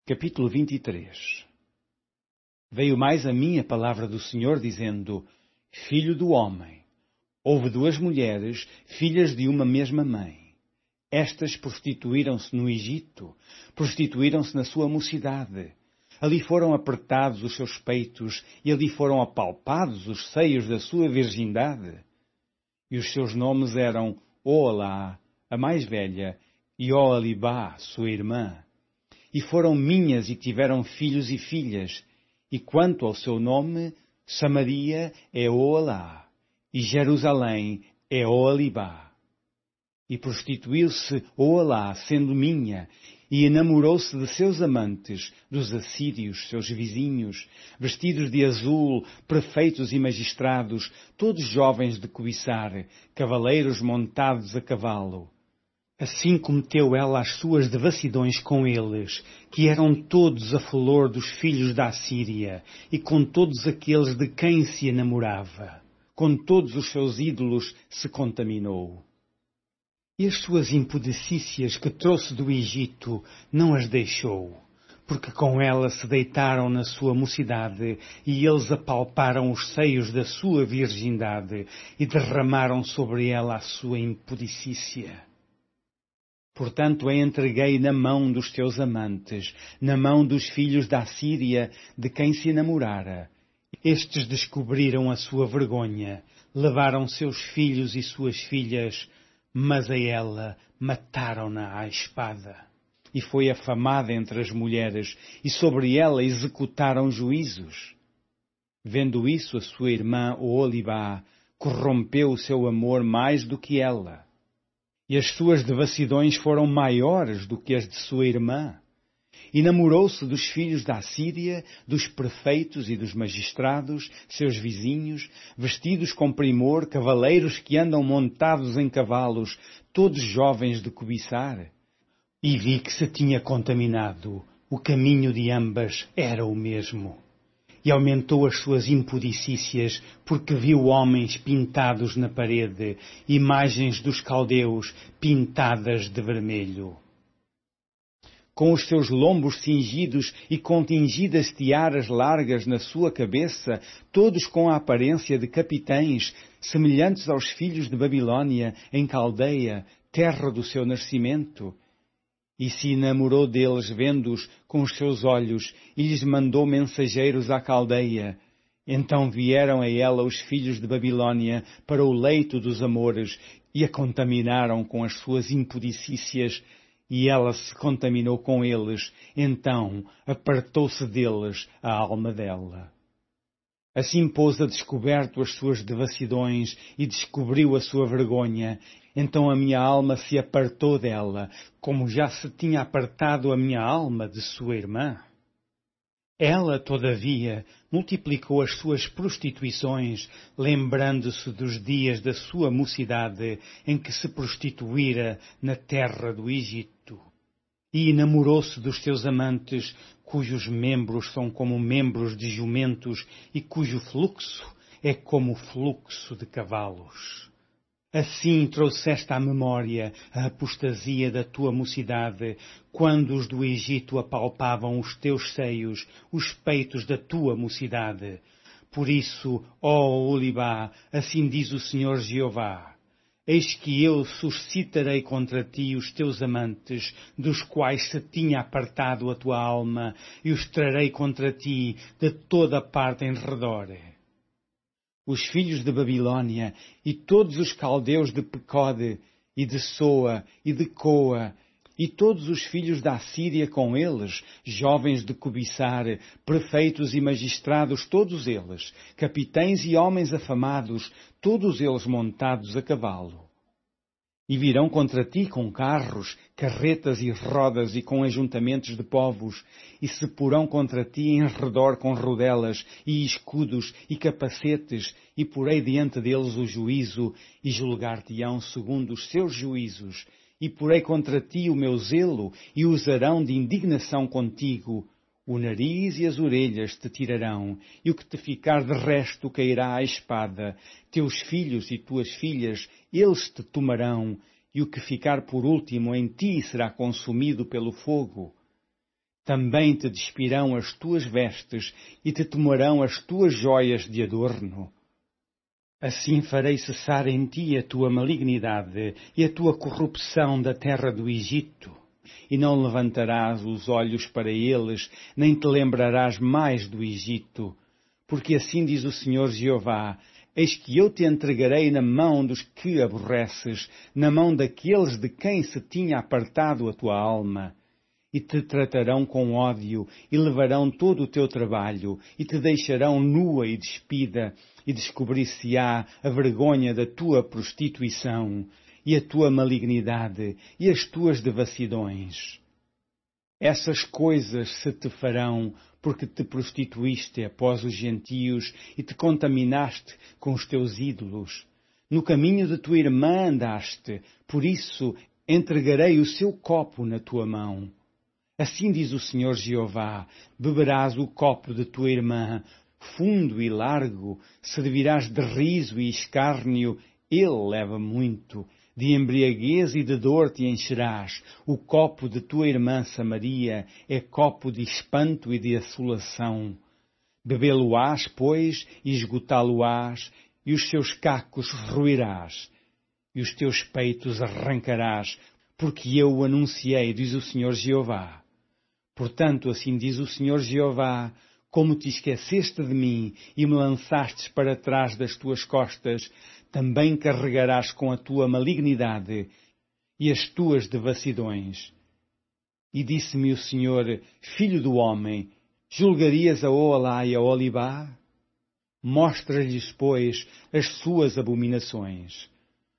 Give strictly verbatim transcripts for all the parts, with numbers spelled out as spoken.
Capítulo vinte e três. Veio mais a mim a palavra do Senhor, dizendo: Filho do homem, houve duas mulheres, filhas de uma mesma mãe. Estas prostituíram-se no Egito, prostituíram-se na sua mocidade. Ali foram apertados os seus peitos, e ali foram apalpados os seios da sua virgindade. E os seus nomes eram Oholá, a mais velha, e Oholibá, sua irmã. E foram minhas e tiveram filhos e filhas. E quanto ao seu nome, Samaria é Oholá, e Jerusalém é Oholibá. E prostituiu-se Oholá, sendo minha, e enamorou-se de seus amantes, dos assírios, seus vizinhos, vestidos de azul, prefeitos e magistrados, todos jovens de cobiçar, cavaleiros montados a cavalo. Assim cometeu ela as suas devassidões com eles, que eram todos a flor dos filhos da Assíria, e com todos aqueles de quem se enamorava. Com todos os seus ídolos se contaminou. E as suas impudicícias que trouxe do Egito não as deixou, porque com ela se deitaram na sua mocidade, e eles apalparam os seios da sua virgindade, e derramaram sobre ela a sua impudicícia. Portanto, a entreguei na mão dos teus amantes, na mão dos filhos da Assíria, de quem se enamorara. Estes descobriram a sua vergonha, levaram seus filhos e suas filhas, mas a ela mataram-na à espada. E foi afamada entre as mulheres, e sobre ela executaram juízos. Vendo isso, a sua irmã Oholibá corrompeu o seu amor mais do que ela. E as suas devassidões foram maiores do que as de sua irmã. E namorou-se dos filhos da Assíria, dos prefeitos e dos magistrados, seus vizinhos, vestidos com primor, cavaleiros que andam montados em cavalos, todos jovens de cobiçar. E vi que se tinha contaminado, o caminho de ambas era o mesmo. E aumentou as suas impudicícias, porque viu homens pintados na parede, imagens dos caldeus pintadas de vermelho. Com os seus lombos cingidos e com tingidas tiaras largas na sua cabeça, todos com a aparência de capitães, semelhantes aos filhos de Babilônia, em Caldeia, terra do seu nascimento. E se enamorou deles, vendo-os com os seus olhos, e lhes mandou mensageiros à Caldeia. Então vieram a ela os filhos de Babilônia para o leito dos amores, e a contaminaram com as suas impudicícias, e ela se contaminou com eles. Então apartou-se deles a alma dela. Assim pôs a descoberto as suas devassidões e descobriu a sua vergonha. Então a minha alma se apartou dela, como já se tinha apartado a minha alma de sua irmã. Ela, todavia, multiplicou as suas prostituições, lembrando-se dos dias da sua mocidade, em que se prostituíra na terra do Egito. E enamorou-se dos seus amantes, cujos membros são como membros de jumentos e cujo fluxo é como o fluxo de cavalos. Assim trouxeste à memória a apostasia da tua mocidade, quando os do Egito apalpavam os teus seios, os peitos da tua mocidade. Por isso, ó Oholibá, assim diz o Senhor Jeová: Eis que eu suscitarei contra ti os teus amantes, dos quais se tinha apartado a tua alma, e os trarei contra ti de toda a parte em redor. Os filhos de Babilônia e todos os caldeus de Pecode, e de Soa, e de Coa, e todos os filhos da Assíria com eles, jovens de cobiçar, prefeitos e magistrados todos eles, capitães e homens afamados, todos eles montados a cavalo. E virão contra ti com carros, carretas e rodas e com ajuntamentos de povos, e se porão contra ti em redor com rodelas, e escudos, e capacetes, e porei diante deles o juízo, e julgar-te-ão segundo os seus juízos, e porei contra ti o meu zelo, e usarão de indignação contigo. O nariz e as orelhas te tirarão, e o que te ficar de resto cairá à espada. Teus filhos e tuas filhas, eles te tomarão, e o que ficar por último em ti será consumido pelo fogo. Também te despirão as tuas vestes e te tomarão as tuas joias de adorno. Assim farei cessar em ti a tua malignidade e a tua corrupção da terra do Egito. E não levantarás os olhos para eles, nem te lembrarás mais do Egito. Porque assim diz o Senhor Jeová: eis que eu te entregarei na mão dos que aborreces, na mão daqueles de quem se tinha apartado a tua alma. E te tratarão com ódio, e levarão todo o teu trabalho, e te deixarão nua e despida, e descobrir-se-á a vergonha da tua prostituição, e a tua malignidade, e as tuas devassidões. Essas coisas se te farão, porque te prostituíste após os gentios, e te contaminaste com os teus ídolos. No caminho de tua irmã andaste, por isso entregarei o seu copo na tua mão. Assim diz o Senhor Jeová: beberás o copo de tua irmã, fundo e largo, servirás de riso e escárnio, ele leva muito. De embriaguez e de dor te encherás. O copo de tua irmã Samaria é copo de espanto e de assolação. Bebê-lo-ás, pois, e esgotá-lo-ás, e os seus cacos ruirás, e os teus peitos arrancarás, porque eu o anunciei, diz o Senhor Jeová. Portanto, assim diz o Senhor Jeová: como te esqueceste de mim e me lançastes para trás das tuas costas, também carregarás com a tua malignidade e as tuas devassidões. E disse-me o Senhor: filho do homem, julgarias a Oolá e a Olibá? Mostra-lhes, pois, as suas abominações.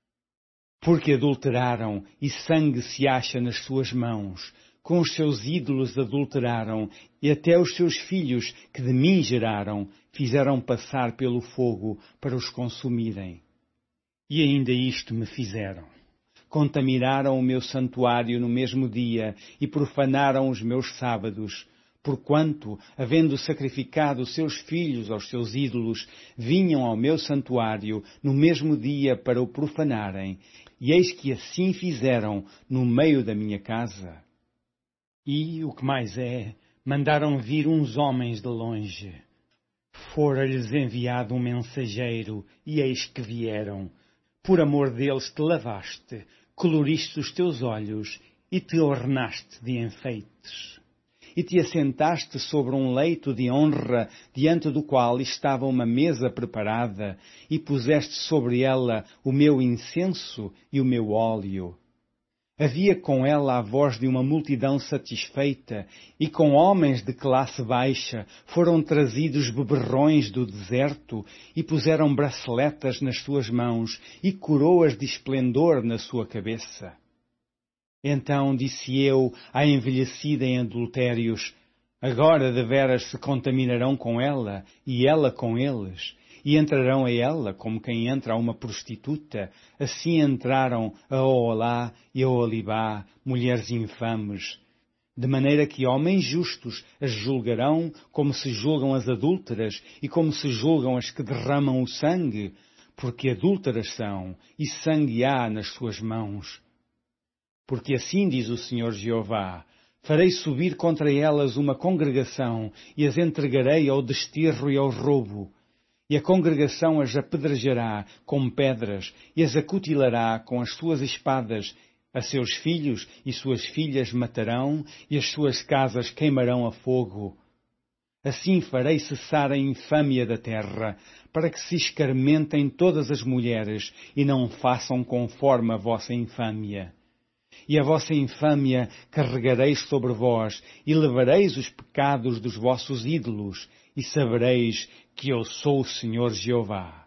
Porque adulteraram, e sangue se acha nas suas mãos. Com os seus ídolos adulteraram, e até os seus filhos, que de mim geraram, fizeram passar pelo fogo para os consumirem. E ainda isto me fizeram. Contaminaram o meu santuário no mesmo dia, e profanaram os meus sábados, porquanto, havendo sacrificado seus filhos aos seus ídolos, vinham ao meu santuário no mesmo dia para o profanarem, e eis que assim fizeram no meio da minha casa. E, o que mais é, mandaram vir uns homens de longe. Fora-lhes enviado um mensageiro, e eis que vieram. Por amor deles te lavaste, coloriste os teus olhos, e te ornaste de enfeites. E te assentaste sobre um leito de honra, diante do qual estava uma mesa preparada, e puseste sobre ela o meu incenso e o meu óleo. Havia com ela a voz de uma multidão satisfeita, e com homens de classe baixa foram trazidos beberrões do deserto, e puseram braceletas nas suas mãos, e coroas de esplendor na sua cabeça. Então disse eu à envelhecida em adultérios: agora deveras se contaminarão com ela, e ela com eles, e entrarão a ela como quem entra a uma prostituta. Assim entraram a Oolá e a Olibá, mulheres infames. De maneira que homens justos as julgarão como se julgam as adúlteras e como se julgam as que derramam o sangue, porque adúlteras são e sangue há nas suas mãos. Porque assim diz o Senhor Jeová: farei subir contra elas uma congregação e as entregarei ao desterro e ao roubo. E a congregação as apedrejará com pedras e as acutilará com as suas espadas. A seus filhos e suas filhas matarão e as suas casas queimarão a fogo. Assim farei cessar a infâmia da terra, para que se escarmentem todas as mulheres e não façam conforme a vossa infâmia. E a vossa infâmia carregareis sobre vós, e levareis os pecados dos vossos ídolos, e sabereis que eu sou o Senhor Jeová.